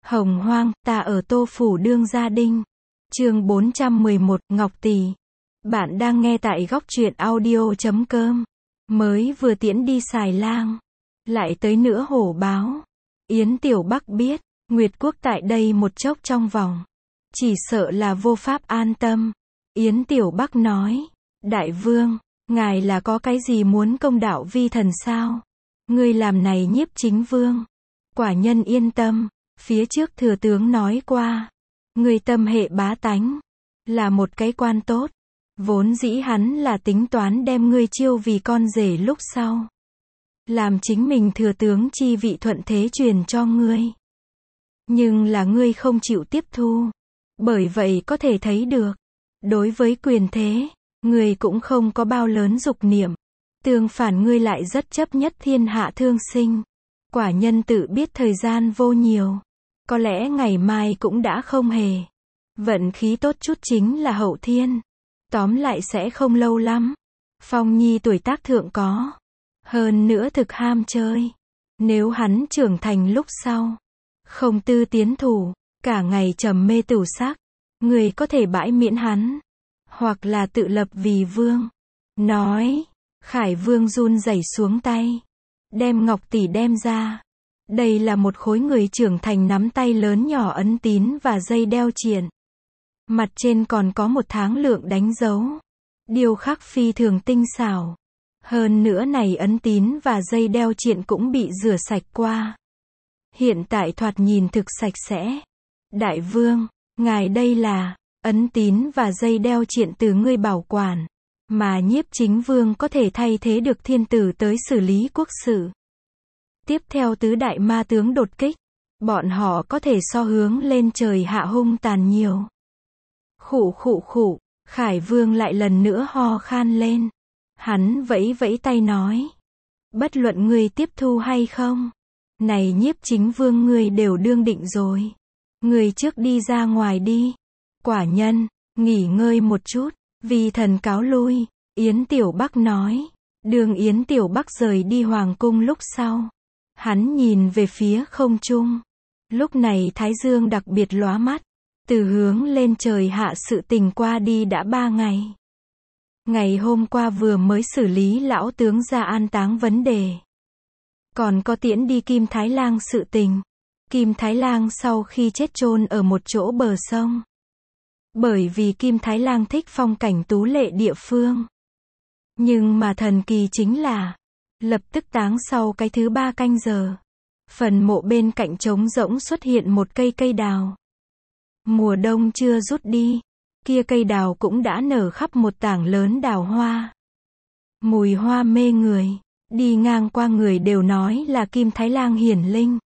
Hồng hoang, ta ở Tô Phủ đương gia đinh. Chương 411, Ngọc Tỷ. Bạn đang nghe tại góc truyện audio.com. Mới vừa tiễn đi xài lang. Lại tới nữa hổ báo. Yến Tiểu Bắc biết, Nguyệt Quốc tại đây một chốc trong vòng. Chỉ sợ là vô pháp an tâm. Yến Tiểu Bắc nói, Đại Vương, ngài là có cái gì muốn công đạo vi thần sao? Ngươi làm này nhiếp chính vương. Quả nhân yên tâm, phía trước thừa tướng nói qua. Ngươi tâm hệ bá tánh, là một cái quan tốt. Vốn dĩ hắn là tính toán đem ngươi chiêu vì con rể lúc sau. Làm chính mình thừa tướng chi vị thuận thế truyền cho ngươi. Nhưng là ngươi không chịu tiếp thu. Bởi vậy có thể thấy được, đối với quyền thế, ngươi cũng không có bao lớn dục niệm. Tương phản ngươi lại rất chấp nhất thiên hạ thương sinh. Quả nhân tự biết thời gian vô nhiều. Có lẽ ngày mai cũng đã không hề. Vận khí tốt chút chính là hậu thiên. Tóm lại sẽ không lâu lắm. Phong Nhi tuổi tác thượng có. Hơn nữa thực ham chơi. Nếu hắn trưởng thành lúc sau. Không tư tiến thủ. Cả ngày trầm mê tửu sắc. Người có thể bãi miễn hắn. Hoặc là tự lập vì vương. Nói. Khải Vương run rẩy xuống tay. Đem Ngọc Tỷ đem ra. Đây là một khối người trưởng thành nắm tay lớn nhỏ ấn tín và dây đeo triện. Mặt trên còn có một tháng lượng đánh dấu. Điêu khắc phi thường tinh xảo. Hơn nữa này ấn tín và dây đeo triện cũng bị rửa sạch qua. Hiện tại thoạt nhìn thực sạch sẽ. Đại Vương, ngài đây là, ấn tín và dây đeo triện từ ngươi bảo quản. Mà nhiếp chính vương có thể thay thế được thiên tử tới xử lý quốc sự. Tiếp theo tứ đại ma tướng đột kích. Bọn họ có thể so hướng lên trời hạ hung tàn nhiều. Khụ khụ khụ, Khải Vương lại lần nữa ho khan lên. Hắn vẫy vẫy tay nói. Bất luận ngươi tiếp thu hay không. Này nhiếp chính vương ngươi đều đương định rồi. Ngươi trước đi ra ngoài đi. Quả nhân, nghỉ ngơi một chút. Vi thần cáo lui. Yến Tiểu Bắc nói. Đường Yến Tiểu Bắc rời đi hoàng cung lúc sau. Hắn nhìn về phía không trung. Lúc này Thái Dương đặc biệt lóa mắt. Từ hướng lên trời hạ sự tình qua đi đã 3 ngày. Ngày hôm qua vừa mới xử lý lão tướng ra an táng vấn đề. Còn có tiễn đi Kim Thái Lang sự tình. Kim Thái Lang sau khi chết chôn ở một chỗ bờ sông. Bởi vì Kim Thái Lang thích phong cảnh tú lệ địa phương. Nhưng mà thần kỳ chính là, lập tức táng sau cái thứ 3 canh giờ. Phần mộ bên cạnh trống rỗng xuất hiện một cây đào. Mùa đông chưa rút đi, kia cây đào cũng đã nở khắp một tảng lớn đào hoa. Mùi hoa mê người, đi ngang qua người đều nói là Kim Thái Lang hiển linh.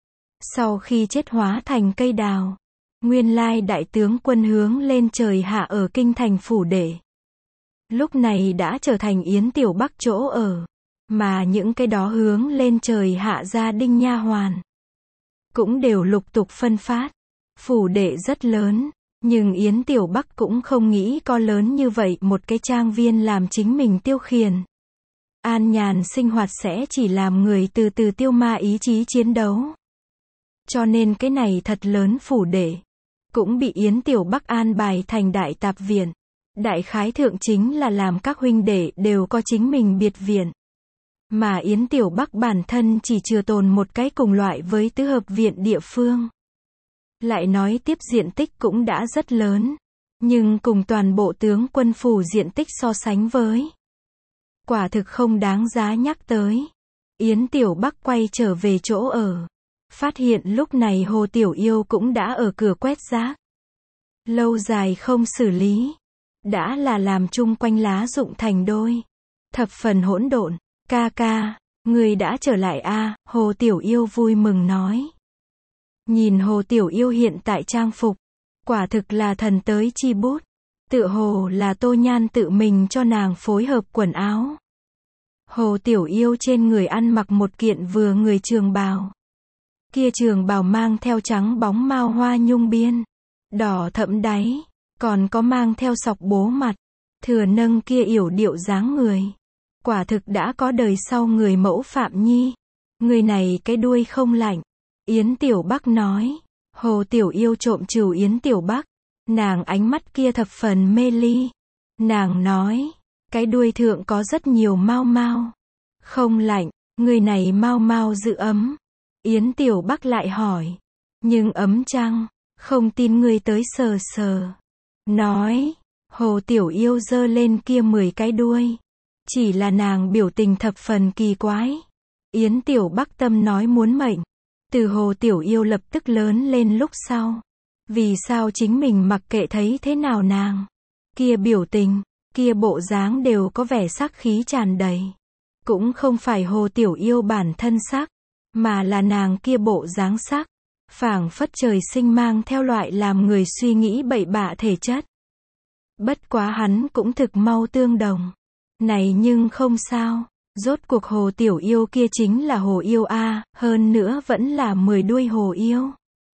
Sau khi chết hóa thành cây đào, nguyên lai đại tướng quân hướng lên trời hạ ở kinh thành phủ đệ. Lúc này đã trở thành Yến Tiểu Bắc chỗ ở, mà những cái đó hướng lên trời hạ gia đinh nha hoàn cũng đều lục tục phân phát. Phủ đệ rất lớn, nhưng Yến Tiểu Bắc cũng không nghĩ có lớn như vậy một cái trang viên làm chính mình tiêu khiển. An nhàn sinh hoạt sẽ chỉ làm người từ từ tiêu ma ý chí chiến đấu. Cho nên cái này thật lớn phủ đệ cũng bị Yến Tiểu Bắc an bài thành đại tạp viện. Đại khái thượng chính là làm các huynh đệ đều có chính mình biệt viện. Mà Yến Tiểu Bắc bản thân chỉ chừa tồn một cái cùng loại với tứ hợp viện địa phương. Lại nói tiếp diện tích cũng đã rất lớn. Nhưng cùng toàn bộ tướng quân phủ diện tích so sánh với. Quả thực không đáng giá nhắc tới. Yến Tiểu Bắc quay trở về chỗ ở. Phát hiện lúc này Hồ Tiểu Yêu cũng đã ở cửa quét rác. Lâu dài không xử lý. Đã là làm chung quanh lá rụng thành đôi. Thập phần hỗn độn. Ca ca, người đã trở lại a, Hồ Tiểu Yêu vui mừng nói. Nhìn Hồ Tiểu Yêu hiện tại trang phục. Quả thực là thần tới chi bút. Tựa hồ là Tô Nhan tự mình cho nàng phối hợp quần áo. Hồ Tiểu Yêu trên người ăn mặc một kiện vừa người trường bào. Kia trường bào mang theo trắng bóng mao hoa nhung biên. Đỏ thẫm đáy. Còn có mang theo sọc bố mặt. Thừa nâng kia yểu điệu dáng người. Quả thực đã có đời sau người mẫu Phạm Nhi. Người này cái đuôi không lạnh. Yến Tiểu Bắc nói. Hồ Tiểu Yêu trộm trừu Yến Tiểu Bắc. Nàng ánh mắt kia thập phần mê ly. Nàng nói, cái đuôi thượng có rất nhiều mau mau. Không lạnh, người này mau mau giữ ấm. Yến Tiểu Bắc lại hỏi, nhưng ấm chăng? Không tin ngươi tới sờ sờ. Nói, Hồ Tiểu Yêu giơ lên kia 10 cái đuôi. Chỉ là nàng biểu tình thập phần kỳ quái. Yến Tiểu Bắc tâm nói muốn mệnh. Từ Hồ Tiểu Yêu lập tức lớn lên lúc sau. Vì sao chính mình mặc kệ thấy thế nào nàng? Kia biểu tình, kia bộ dáng đều có vẻ sắc khí tràn đầy. Cũng không phải Hồ Tiểu Yêu bản thân sắc, mà là nàng kia bộ dáng sắc. Phảng phất trời sinh mang theo loại làm người suy nghĩ bậy bạ thể chất. Bất quá hắn cũng thực mau tương đồng. Này nhưng không sao, rốt cuộc Hồ Tiểu Yêu kia chính là Hồ Yêu A, hơn nữa vẫn là 10 đuôi Hồ Yêu.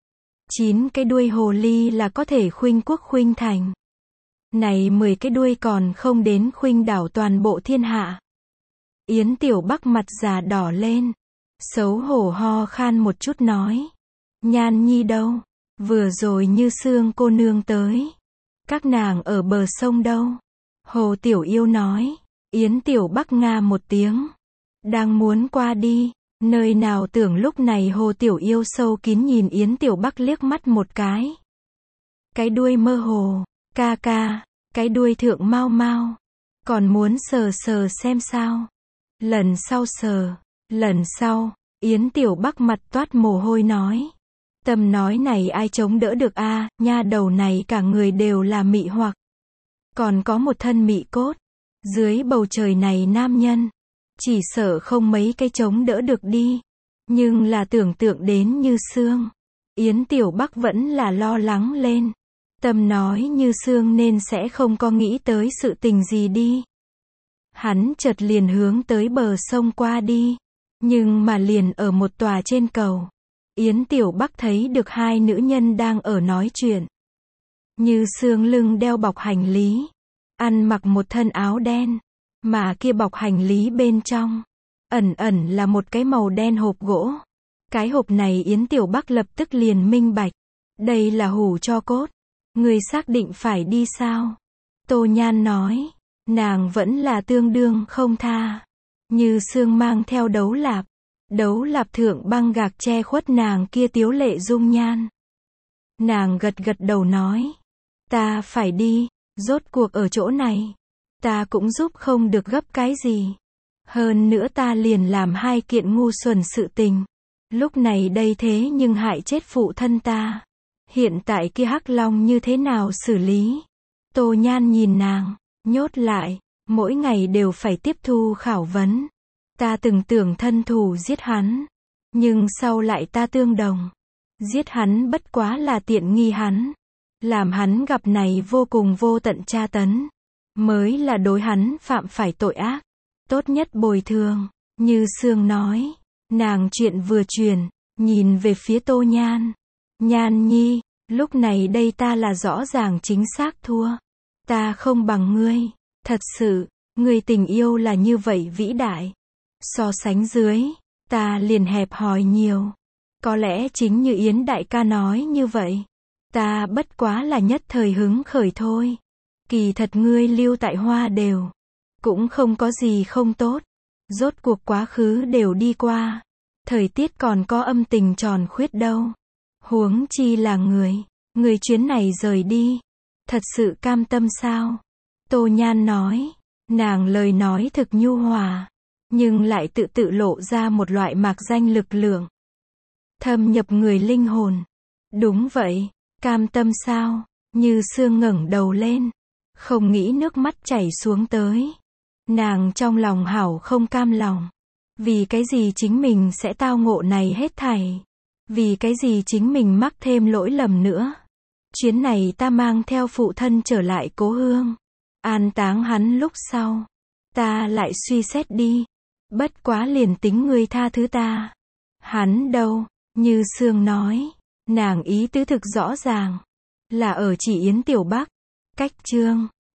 9 cái đuôi Hồ Ly là có thể khuynh quốc khuynh thành. Này 10 cái đuôi còn không đến khuynh đảo toàn bộ thiên hạ. Yến Tiểu Bắc mặt già đỏ lên, xấu hổ ho khan một chút nói. Nhan Nhi đâu? Vừa rồi Như Sương cô nương tới. Các nàng ở bờ sông đâu? Hồ Tiểu Yêu nói. Yến Tiểu Bắc nga một tiếng. Đang muốn qua đi. Nơi nào tưởng lúc này Hồ Tiểu Yêu sâu kín nhìn Yến Tiểu Bắc liếc mắt một cái. Cái đuôi mơ hồ. Ca ca. Cái đuôi thượng mau mau. Còn muốn sờ sờ xem sao? Lần sau sờ. Lần sau. Yến Tiểu Bắc mặt toát mồ hôi nói. Tâm nói này ai chống đỡ được a, nha đầu này cả người đều là mị hoặc. Còn có một thân mị cốt. Dưới bầu trời này nam nhân. Chỉ sợ không mấy cái chống đỡ được đi. Nhưng là tưởng tượng đến Như Sương. Yến Tiểu Bắc vẫn là lo lắng lên. Tâm nói Như Sương nên sẽ không có nghĩ tới sự tình gì đi. Hắn chợt liền hướng tới bờ sông qua đi. Nhưng mà liền ở một tòa trên cầu. Yến Tiểu Bắc thấy được hai nữ nhân đang ở nói chuyện. Như Sương lưng đeo bọc hành lý. Ăn mặc một thân áo đen. Mà kia bọc hành lý bên trong. Ẩn ẩn là một cái màu đen hộp gỗ. Cái hộp này Yến Tiểu Bắc lập tức liền minh bạch. Đây là hủ tro cốt. Người xác định phải đi sao? Tô Nhan nói. Nàng vẫn là tương đương không tha. Như Sương mang theo đấu lạp. Đấu lạp thượng băng gạc che khuất nàng kia tiếu lệ dung nhan. Nàng gật gật đầu nói. Ta phải đi, rốt cuộc ở chỗ này. Ta cũng giúp không được gấp cái gì. Hơn nữa ta liền làm 2 kiện ngu xuẩn sự tình. Lúc này đây thế nhưng hại chết phụ thân ta. Hiện tại kia hắc long như thế nào xử lý? Tô Nhan nhìn nàng, nhốt lại, mỗi ngày đều phải tiếp thu khảo vấn. Ta từng tưởng thân thủ giết hắn. Nhưng sau lại ta tương đồng. Giết hắn bất quá là tiện nghi hắn. Làm hắn gặp này vô cùng vô tận tra tấn. Mới là đối hắn phạm phải tội ác. Tốt nhất bồi thường. Như Sương nói. Nàng chuyện vừa truyền. Nhìn về phía Tô Nhan. Nhan Nhi. Lúc này đây ta là rõ ràng chính xác thua. Ta không bằng ngươi. Thật sự. Ngươi tình yêu là như vậy vĩ đại. So sánh dưới, ta liền hẹp hòi nhiều. Có lẽ chính như Yến đại ca nói như vậy. Ta bất quá là nhất thời hứng khởi thôi. Kỳ thật ngươi lưu tại Hoa đều. Cũng không có gì không tốt. Rốt cuộc quá khứ đều đi qua. Thời tiết còn có âm tình tròn khuyết đâu. Huống chi là người. Người chuyến này rời đi. Thật sự cam tâm sao? Tô Nhan nói. Nàng lời nói thực nhu hòa. Nhưng lại tự lộ ra một loại mạc danh lực lượng. Thâm nhập người linh hồn. Đúng vậy, cam tâm sao? Như Sương ngẩng đầu lên. Không nghĩ nước mắt chảy xuống tới. Nàng trong lòng hảo không cam lòng. Vì cái gì chính mình sẽ tao ngộ này hết thảy? Vì cái gì chính mình mắc thêm lỗi lầm nữa? Chuyến này ta mang theo phụ thân trở lại cố hương. An táng hắn lúc sau. Ta lại suy xét đi. Bất quá liền tính ngươi tha thứ ta. Hắn đâu? Như Sương nói. Nàng ý tứ thực rõ ràng. Là ở chỉ Yến Tiểu Bắc. Cách chương